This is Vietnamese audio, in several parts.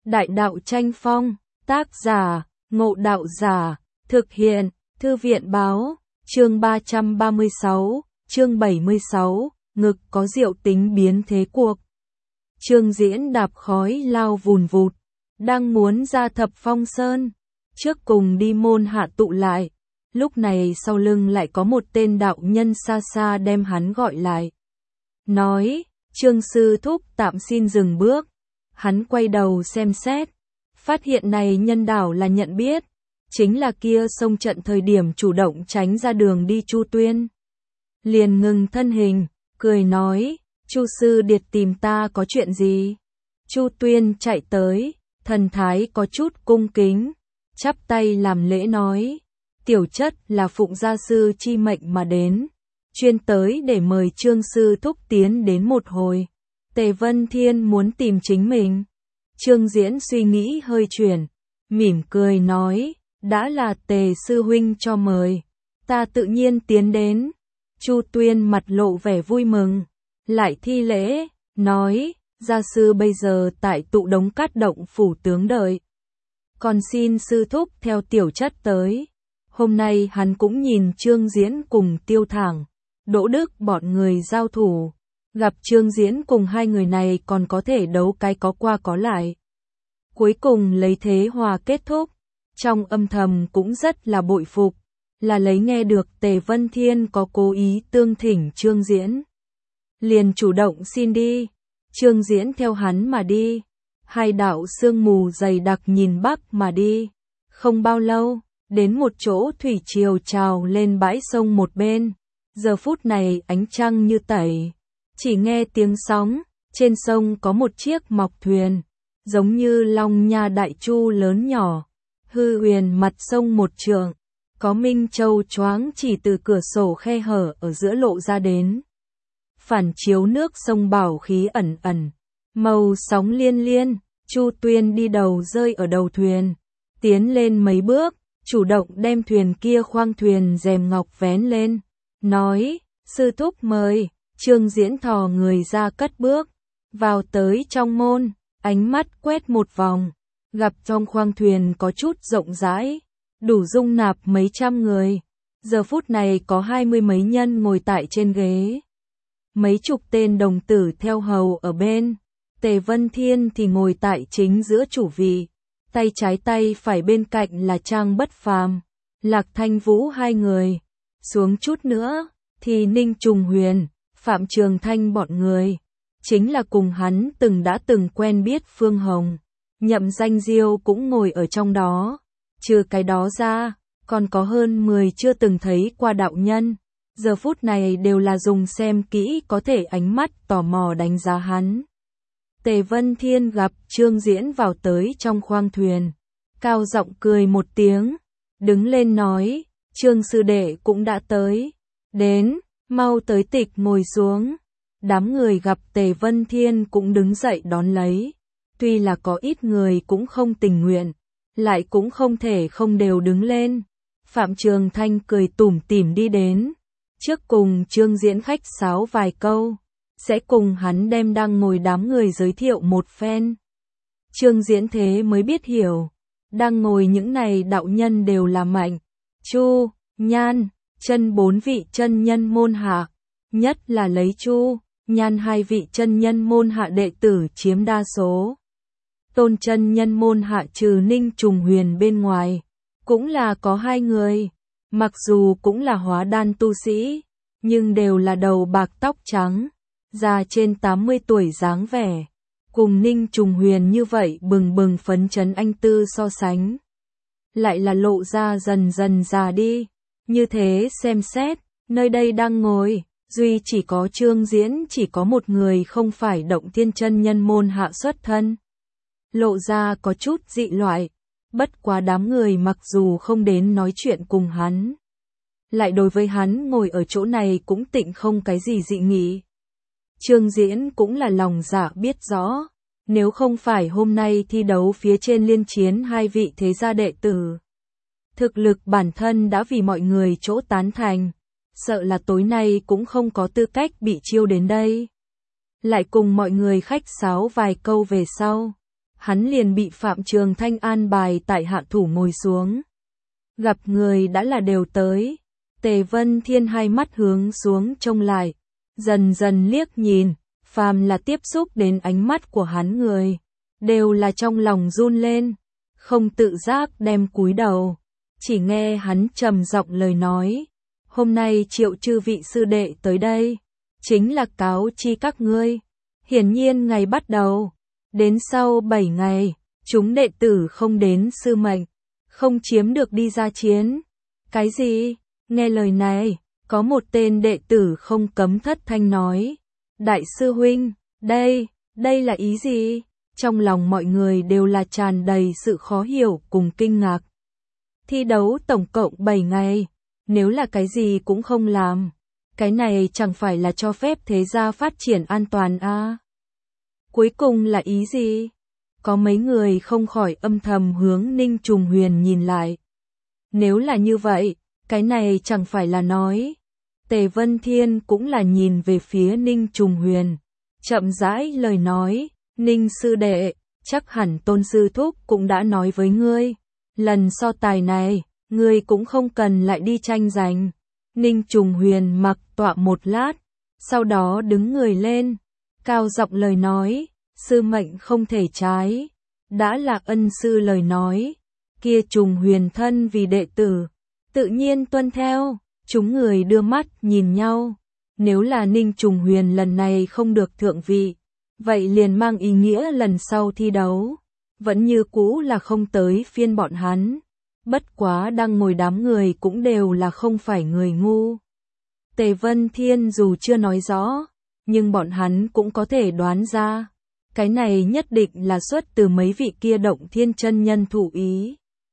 Đại đạo tranh phong, tác giả, Ngộ Đạo Giả, thực hiện, Thư viện báo, chương 336, chương 76, ngực có diệu tính biến thế cuộc. Trương Diễn đạp khói lao vùn vụt, đang muốn ra Thập Phong Sơn, trước cùng đi môn hạ tụ lại. Lúc này sau lưng lại có một tên đạo nhân xa xa đem hắn gọi lại. Nói, Trương sư thúc tạm xin dừng bước. Hắn quay đầu xem xét, phát hiện này nhân đạo là nhận biết, chính là kia xông trận thời điểm chủ động tránh ra đường đi Chu Tuyên. Liền ngừng thân hình, cười nói, Chu sư điệt tìm ta có chuyện gì? Chu Tuyên chạy tới, thần thái có chút cung kính, chắp tay làm lễ nói, tiểu chất là phụng gia sư chi mệnh mà đến, chuyên tới để mời Trương sư thúc tiến đến một hồi. Tề Vân Thiên muốn tìm chính mình. Trương Diễn suy nghĩ hơi chuyển, mỉm cười nói, đã là Tề sư huynh cho mời, ta tự nhiên tiến đến. Chu Tuyên mặt lộ vẻ vui mừng, lại thi lễ, nói, gia sư bây giờ tại Tụ Đống Cát Động phủ tướng đợi, còn xin sư thúc theo tiểu chất tới. Hôm nay hắn cũng nhìn Trương Diễn cùng Tiêu Thẳng, Đỗ Đức bọn người giao thủ. Gặp Trương Diễn cùng hai người này còn có thể đấu cái có qua có lại. Cuối cùng lấy thế hòa kết thúc, trong âm thầm cũng rất là bội phục, là lấy nghe được Tề Vân Thiên có cố ý tương thỉnh Trương Diễn. Liền chủ động xin đi, Trương Diễn theo hắn mà đi, hai đạo sương mù dày đặc nhìn bắc mà đi. Không bao lâu, đến một chỗ thủy triều trào lên bãi sông một bên, giờ phút này ánh trăng như tẩy. Chỉ nghe tiếng sóng, trên sông có một chiếc mọc thuyền, giống như Long Nha Đại Chu lớn nhỏ, hư huyền mặt sông một trượng, có minh châu choáng chỉ từ cửa sổ khe hở ở giữa lộ ra đến. Phản chiếu nước sông bảo khí ẩn ẩn, màu sóng liên liên, Chu Tuyên đi đầu rơi ở đầu thuyền, tiến lên mấy bước, chủ động đem thuyền kia khoang thuyền rèm ngọc vén lên, nói, sư thúc mời. Trương Diễn thò người ra cất bước, vào tới trong môn, ánh mắt quét một vòng, gặp trong khoang thuyền có chút rộng rãi, đủ dung nạp mấy trăm người. Giờ phút này có 20 mấy nhân ngồi tại trên ghế, mấy chục tên đồng tử theo hầu ở bên. Tề Vân Thiên thì ngồi tại chính giữa chủ vị, tay trái tay phải bên cạnh là Trang Bất Phàm, Lạc Thanh Vũ hai người. Xuống chút nữa thì Ninh Trùng Huyền, Phạm Trường Thanh bọn người, chính là cùng hắn từng quen biết Phương Hồng, Nhậm Danh Diêu cũng ngồi ở trong đó. Trừ cái đó ra, còn có hơn 10 chưa từng thấy qua đạo nhân, giờ phút này đều là dùng xem kỹ có thể ánh mắt tò mò đánh giá hắn. Tề Vân Thiên gặp Trương Diễn vào tới trong khoang thuyền, cao giọng cười một tiếng, đứng lên nói, Trương sư đệ cũng đã tới, đến. Mau tới tịch ngồi xuống. Đám người gặp Tề Vân Thiên cũng đứng dậy đón lấy. Tuy là có ít người cũng không tình nguyện, lại cũng không thể không đều đứng lên. Phạm Trường Thanh cười tủm tỉm đi đến, trước cùng Trương Diễn khách sáo vài câu, sẽ cùng hắn đem đang ngồi đám người giới thiệu một phen. Trương Diễn thế mới biết hiểu, đang ngồi những này đạo nhân đều là Mạnh, Chu, Nhan, Chân bốn vị chân nhân môn hạ, nhất là lấy Chu, Nhan hai vị chân nhân môn hạ đệ tử chiếm đa số. Tôn chân nhân môn hạ trừ Ninh Trùng Huyền bên ngoài, cũng là có hai người, mặc dù cũng là hóa đan tu sĩ, nhưng đều là đầu bạc tóc trắng, già trên 80 tuổi dáng vẻ, cùng Ninh Trùng Huyền như vậy bừng bừng phấn chấn anh tư so sánh, lại là lộ ra dần dần già đi. Như thế xem xét, nơi đây đang ngồi, duy chỉ có Trương Diễn chỉ có một người không phải Động Thiên chân nhân môn hạ xuất thân. Lộ ra có chút dị loại, bất quá đám người mặc dù không đến nói chuyện cùng hắn, lại đối với hắn ngồi ở chỗ này cũng tịnh không cái gì dị nghị. Trương Diễn cũng là lòng dạ biết rõ, nếu không phải hôm nay thi đấu phía trên liên chiến hai vị thế gia đệ tử, thực lực bản thân đã vì mọi người chỗ tán thành, sợ là tối nay cũng không có tư cách bị chiêu đến đây. Lại cùng mọi người khách sáo vài câu về sau, hắn liền bị Phạm Trường Thanh an bài tại hạ thủ ngồi xuống. Gặp người đã là đều tới, Tề Vân Thiên hai mắt hướng xuống trông lại, dần dần liếc nhìn, phàm là tiếp xúc đến ánh mắt của hắn người, đều là trong lòng run lên, không tự giác đem cúi đầu, chỉ nghe hắn trầm giọng lời nói, hôm nay Triệu chư vị sư đệ tới đây, chính là cáo chi các ngươi, hiển nhiên ngày bắt đầu, đến sau 7 ngày, chúng đệ tử không đến sư mệnh, không chiếm được đi ra chiến. Cái gì? Nghe lời này, có một tên đệ tử không cấm thất thanh nói, đại sư huynh, đây là ý gì? Trong lòng mọi người đều là tràn đầy sự khó hiểu cùng kinh ngạc. Thi đấu tổng cộng 7 ngày, nếu là cái gì cũng không làm, cái này chẳng phải là cho phép thế gia phát triển an toàn à? Cuối cùng là ý gì? Có mấy người không khỏi âm thầm hướng Ninh Trùng Huyền nhìn lại. Nếu là như vậy, cái này chẳng phải là nói. Tề Vân Thiên cũng là nhìn về phía Ninh Trùng Huyền. Chậm rãi lời nói, Ninh sư đệ, chắc hẳn Tôn sư thúc cũng đã nói với ngươi. Lần so tài này, ngươi cũng không cần lại đi tranh giành. Ninh Trùng Huyền mặc tọa một lát, sau đó đứng người lên, cao giọng lời nói, sư mệnh không thể trái. Đã là ân sư lời nói, kia Trùng Huyền thân vì đệ tử, tự nhiên tuân theo. Chúng người đưa mắt nhìn nhau, nếu là Ninh Trùng Huyền lần này không được thượng vị, vậy liền mang ý nghĩa lần sau thi đấu, vẫn như cũ là không tới phiên bọn hắn. Bất quá đang ngồi đám người cũng đều là không phải người ngu. Tề Vân Thiên dù chưa nói rõ, nhưng bọn hắn cũng có thể đoán ra, cái này nhất định là xuất từ mấy vị kia Động Thiên chân nhân thủ ý.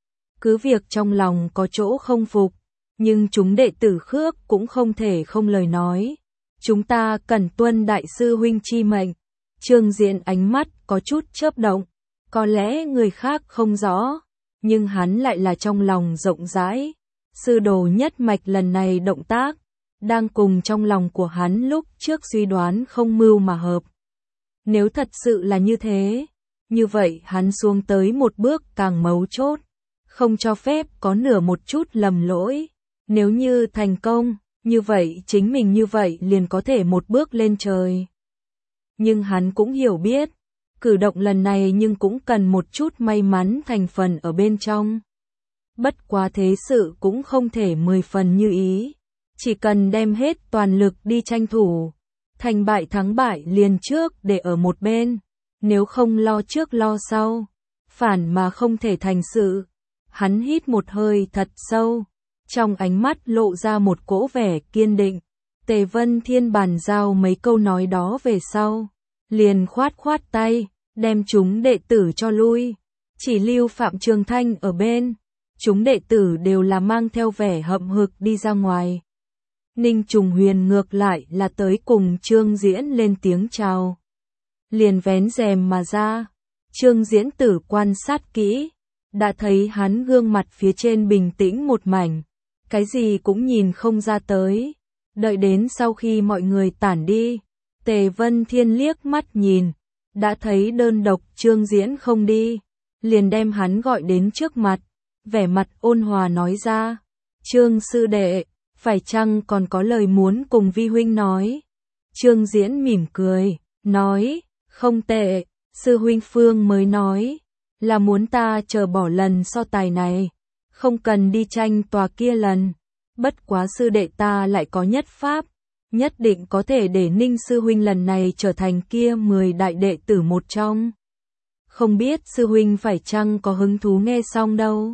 Cứ việc trong lòng có chỗ không phục, nhưng chúng đệ tử Khước cũng không thể không lời nói. Chúng ta cần tuân đại sư huynh chi mệnh. Trương Diễn ánh mắt có chút chớp động, có lẽ người khác không rõ, nhưng hắn lại là trong lòng rộng rãi. Sư đồ nhất mạch lần này động tác, đang cùng trong lòng của hắn lúc trước suy đoán không mưu mà hợp. Nếu thật sự là như thế, như vậy hắn xuống tới một bước càng mấu chốt, không cho phép có nửa một chút lầm lỗi. Nếu như thành công, như vậy chính mình như vậy liền có thể một bước lên trời. Nhưng hắn cũng hiểu biết, cử động lần này nhưng cũng cần một chút may mắn thành phần ở bên trong. Bất quá thế sự cũng không thể 10 phần như ý, chỉ cần đem hết toàn lực đi tranh thủ, thành bại thắng bại liền trước để ở một bên, nếu không lo trước lo sau, phản mà không thể thành sự. Hắn hít một hơi thật sâu, trong ánh mắt lộ ra một cỗ vẻ kiên định. Tề Vân Thiên bàn giao mấy câu nói đó về sau, liền khoát khoát tay, đem chúng đệ tử cho lui, chỉ lưu Phạm Trường Thanh ở bên. Chúng đệ tử đều là mang theo vẻ hậm hực đi ra ngoài. Ninh Trùng Huyền ngược lại là tới cùng Trương Diễn lên tiếng chào. Liền vén rèm mà ra, Trương Diễn tử quan sát kỹ, đã thấy hắn gương mặt phía trên bình tĩnh một mảnh, cái gì cũng nhìn không ra tới. Đợi đến sau khi mọi người tản đi, Tề Vân Thiên liếc mắt nhìn, đã thấy đơn độc Trương Diễn không đi, liền đem hắn gọi đến trước mặt, vẻ mặt ôn hòa nói ra, Trương sư đệ, phải chăng còn có lời muốn cùng vi huynh nói? Trương Diễn mỉm cười, nói, không tệ, sư huynh Phương mới nói, là muốn ta chờ bỏ lần so tài này, không cần đi tranh tòa kia lần. Bất quá sư đệ ta lại có nhất pháp, nhất định có thể để Ninh sư huynh lần này trở thành kia 10 đại đệ tử một trong. Không biết sư huynh phải chăng có hứng thú nghe xong đâu.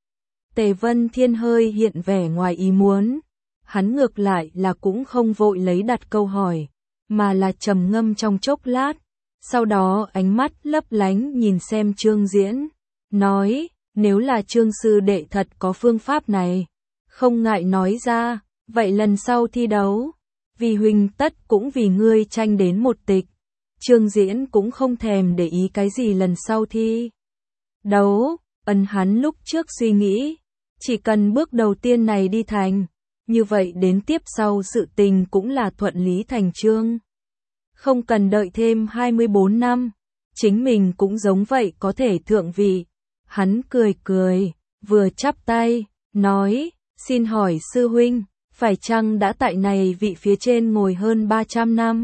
Tề Vân Thiên hơi hiện vẻ ngoài ý muốn, hắn ngược lại là cũng không vội lấy đặt câu hỏi, mà là trầm ngâm trong chốc lát, sau đó ánh mắt lấp lánh nhìn xem Trương Diễn, nói, nếu là Trương sư đệ thật có phương pháp này, không ngại nói ra, vậy lần sau thi đấu, vì huynh tất cũng vì ngươi tranh đến một tịch. Trương Diễn cũng không thèm để ý cái gì lần sau thi đấu, hắn lúc trước suy nghĩ, chỉ cần bước đầu tiên này đi thành, như vậy đến tiếp sau sự tình cũng là thuận lý thành chương. Không cần đợi thêm 24 năm, chính mình cũng giống vậy có thể thượng vị. Hắn cười cười, vừa chắp tay, nói, xin hỏi sư huynh, phải chăng đã tại này vị phía trên ngồi hơn 300 năm?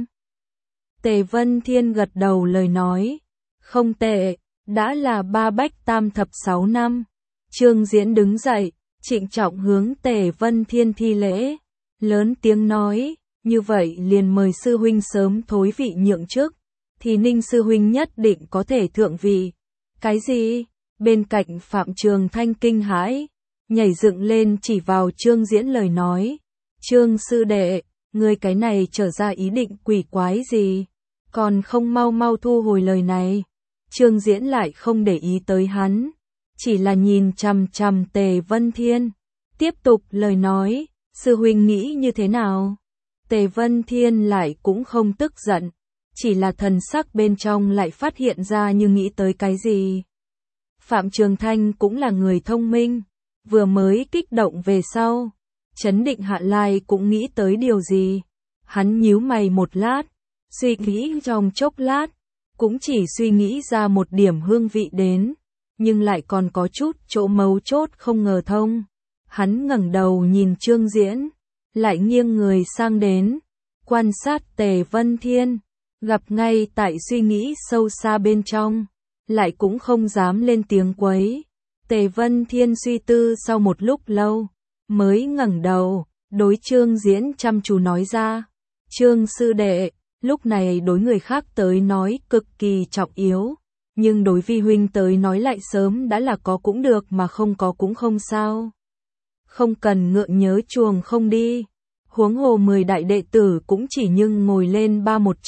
Tề Vân Thiên gật đầu lời nói, không tệ, đã là 3 bách tam thập 6 năm. Trương Diễn đứng dậy, trịnh trọng hướng Tề Vân Thiên thi lễ, lớn tiếng nói, như vậy liền mời sư huynh sớm thối vị nhượng chức, thì Ninh sư huynh nhất định có thể thượng vị. Cái gì? Bên cạnh Phạm Trường Thanh kinh hãi, nhảy dựng lên chỉ vào Trương Diễn lời nói, Trương sư đệ, ngươi cái này trở ra ý định quỷ quái gì, còn không mau mau thu hồi lời này. Trương Diễn lại không để ý tới hắn, chỉ là nhìn chằm chằm Tề Vân Thiên, tiếp tục lời nói, sư huynh nghĩ như thế nào? Tề Vân Thiên lại cũng không tức giận, chỉ là thần sắc bên trong lại phát hiện ra như nghĩ tới cái gì. Phạm Trường Thanh cũng là người thông minh, vừa mới kích động về sau, chấn định hạ lai cũng nghĩ tới điều gì. Hắn nhíu mày một lát, suy nghĩ trong chốc lát, cũng chỉ suy nghĩ ra một điểm hương vị đến, nhưng lại còn có chút chỗ mấu chốt không ngờ thông. Hắn ngẩng đầu nhìn Trương Diễn, lại nghiêng người sang đến, quan sát Tề Vân Thiên, gặp ngay tại suy nghĩ sâu xa bên trong, lại cũng không dám lên tiếng quấy. Tề Vân Thiên suy tư sau một lúc lâu, mới ngẩng đầu, đối Trương Diễn chăm chú nói ra, Trương sư đệ, lúc này đối người khác tới nói cực kỳ trọng yếu, nhưng đối vi huynh tới nói lại sớm đã là có cũng được mà không có cũng không sao. Không cần ngượng nhớ chuồng không đi, huống hồ 10 đại đệ tử cũng chỉ nhưng ngồi lên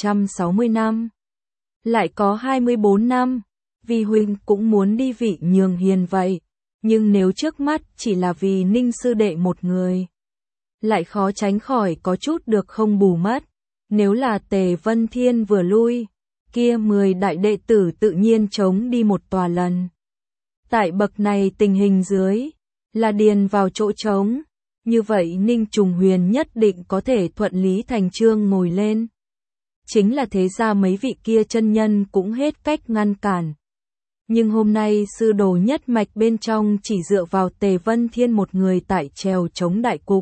160 năm. Lại có 24 năm, vi huynh cũng muốn đi vị nhường hiền vậy, nhưng nếu trước mắt chỉ là vì Ninh sư đệ một người, lại khó tránh khỏi có chút được không bù mất. Nếu là Tề Vân Thiên vừa lui, kia 10 đại đệ tử tự nhiên chống đi một tòa lần. Tại bậc này tình hình dưới, là điền vào chỗ trống, như vậy Ninh Trùng Huyền nhất định có thể thuận lý thành chương ngồi lên. Chính là thế ra mấy vị kia chân nhân cũng hết cách ngăn cản. Nhưng hôm nay sư đồ nhất mạch bên trong chỉ dựa vào Tề Vân Thiên một người tại trèo chống đại cục.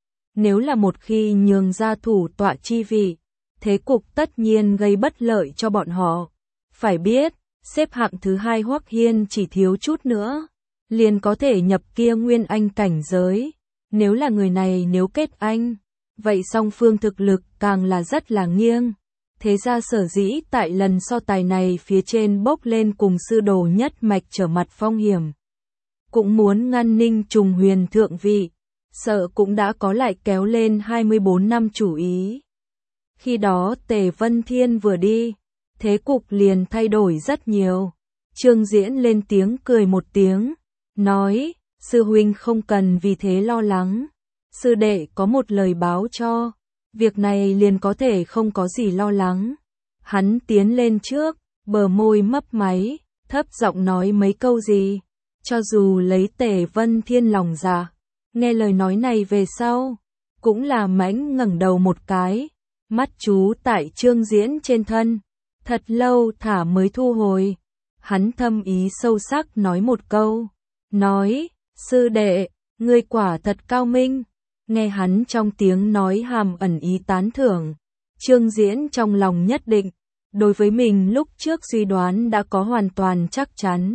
Nếu là một khi nhường ra thủ tọa chi vị, thế cục tất nhiên gây bất lợi cho bọn họ. Phải biết, xếp hạng thứ 2 Hoắc Hiên chỉ thiếu chút nữa, liền có thể nhập kia nguyên anh cảnh giới. Nếu là người này nếu kết anh, vậy song phương thực lực càng là rất là nghiêng. Thế ra sở dĩ tại lần so tài này phía trên bốc lên cùng sư đồ nhất mạch trở mặt phong hiểm, cũng muốn ngăn Ninh Trùng Huyền thượng vị, sợ cũng đã có lại kéo lên 24 năm chủ ý. Khi đó Tề Vân Thiên vừa đi, thế cục liền thay đổi rất nhiều. Trương Diễn lên tiếng cười một tiếng, nói, sư huynh không cần vì thế lo lắng, sư đệ có một lời báo cho, việc này liền có thể không có gì lo lắng. Hắn tiến lên trước, bờ môi mấp máy, thấp giọng nói mấy câu gì, cho dù lấy Tề Vân Thiên lòng dạ, nghe lời nói này về sau, cũng là mãnh ngẩng đầu một cái, mắt chú tại Trương Diễn trên thân, thật lâu thả mới thu hồi. Hắn thâm ý sâu sắc nói một câu, nói, sư đệ, ngươi quả thật cao minh. Nghe hắn trong tiếng nói hàm ẩn ý tán thưởng, Trương Diễn trong lòng nhất định, đối với mình lúc trước suy đoán đã có hoàn toàn chắc chắn.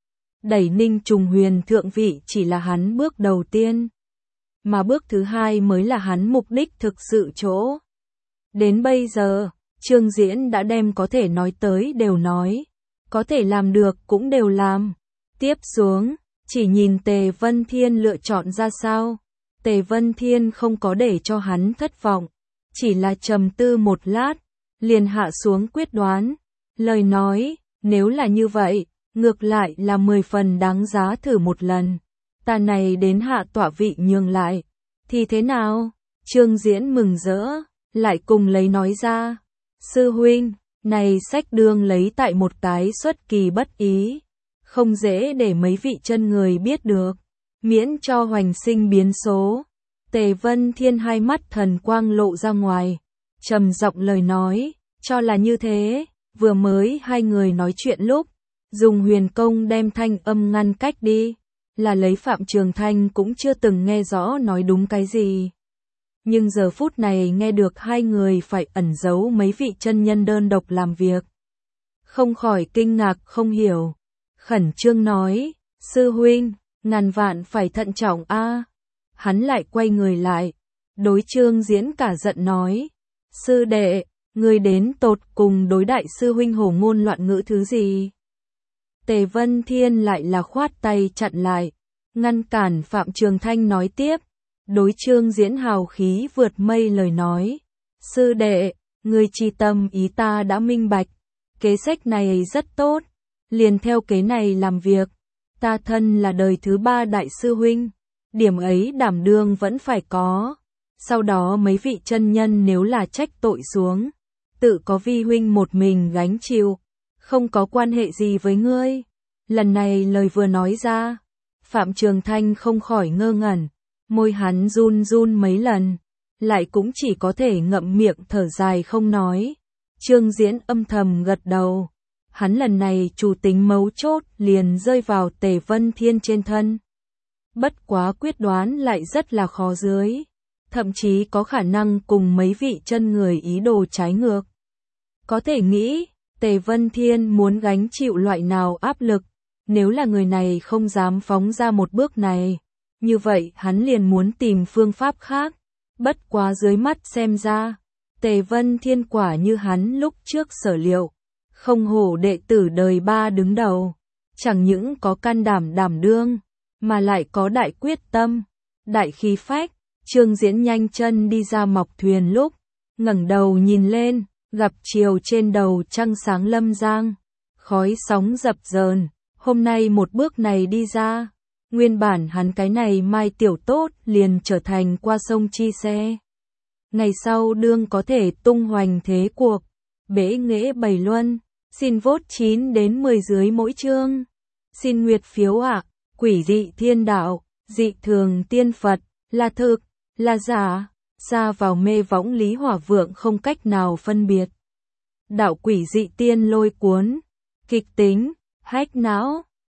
Đẩy Ninh Trùng Huyền thượng vị chỉ là hắn bước đầu tiên, mà bước thứ hai mới là hắn mục đích thực sự chỗ. Đến bây giờ, Trương Diễn đã đem có thể nói tới đều nói, có thể làm được cũng đều làm. Tiếp xuống, chỉ nhìn Tề Vân Thiên lựa chọn ra sao. Tề Vân Thiên không có để cho hắn thất vọng, chỉ là trầm tư một lát, liền hạ xuống quyết đoán. Lời nói, nếu là như vậy, ngược lại là 10 phần đáng giá thử một lần. Ta này đến hạ tọa vị nhường lại, thì thế nào? Trương Diễn mừng rỡ, lại cùng lấy nói ra. Sư huynh, này sách đương lấy tại một cái xuất kỳ bất ý, không dễ để mấy vị chân người biết được, miễn cho hoành sinh biến số. Tề Vân Thiên hai mắt thần quang lộ ra ngoài, trầm giọng lời nói, cho là như thế, Vừa mới hai người nói chuyện lúc, dùng huyền công đem thanh âm ngăn cách đi, là lấy Phạm Trường Thanh cũng chưa từng nghe rõ nói đúng cái gì. Nhưng giờ phút này nghe được hai người phải ẩn giấu mấy vị chân nhân đơn độc làm việc. Không khỏi kinh ngạc không hiểu. Khẩn trương nói, sư huynh, ngàn vạn phải thận trọng a. Hắn lại quay người lại, đối Trương Diễn cả giận nói, sư đệ, người đến tột cùng đối đại sư huynh hổ ngôn loạn ngữ thứ gì? Tề Vân Thiên lại là khoát tay chặn lại, ngăn cản Phạm Trường Thanh nói tiếp, đối Trương Diễn hào khí vượt mây lời nói, sư đệ, người chi tâm ý ta đã minh bạch, kế sách này rất tốt, liền theo kế này làm việc, ta thân là đời thứ ba đại sư huynh, điểm ấy đảm đương vẫn phải có, sau đó mấy vị chân nhân nếu là trách tội xuống, tự có vi huynh một mình gánh chịu, không có quan hệ gì với ngươi. Lần này lời vừa nói ra, Phạm Trường Thanh không khỏi ngơ ngẩn, môi hắn run run mấy lần, lại cũng chỉ có thể ngậm miệng thở dài không nói. Trương Diễn âm thầm gật đầu, hắn lần này chủ tính mấu chốt liền rơi vào Tề Vân Thiên trên thân. Bất quá quyết đoán lại rất là khó dưới, thậm chí có khả năng cùng mấy vị chân người ý đồ trái ngược. Có thể nghĩ, Tề Vân Thiên muốn gánh chịu loại nào áp lực, nếu là người này không dám phóng ra một bước này, như vậy hắn liền muốn tìm phương pháp khác. Bất quá dưới mắt xem ra, Tề Vân Thiên quả như hắn lúc trước sở liệu, không hổ đệ tử đời ba đứng đầu, chẳng những có can đảm đảm đương, mà lại có đại quyết tâm, đại khí phách. Trương Diễn nhanh chân đi ra mọc thuyền lúc, ngẩng đầu nhìn lên, gặp chiều trên đầu trăng sáng lâm giang, khói sóng dập dờn, hôm nay một bước này đi ra, nguyên bản hắn cái này mai tiểu tốt liền trở thành qua sông chi xe. Ngày sau đương có thể tung hoành thế cuộc, bế nghệ bầy luân, xin vote 9 đến 10 dưới mỗi chương. Xin nguyệt phiếu ạ, quỷ dị thiên đạo, dị thường tiên Phật, là thực, là giả, xa vào mê võng Lý Hỏa Vượng không cách nào phân biệt. Đạo quỷ dị tiên lôi cuốn, kịch tính, hách não.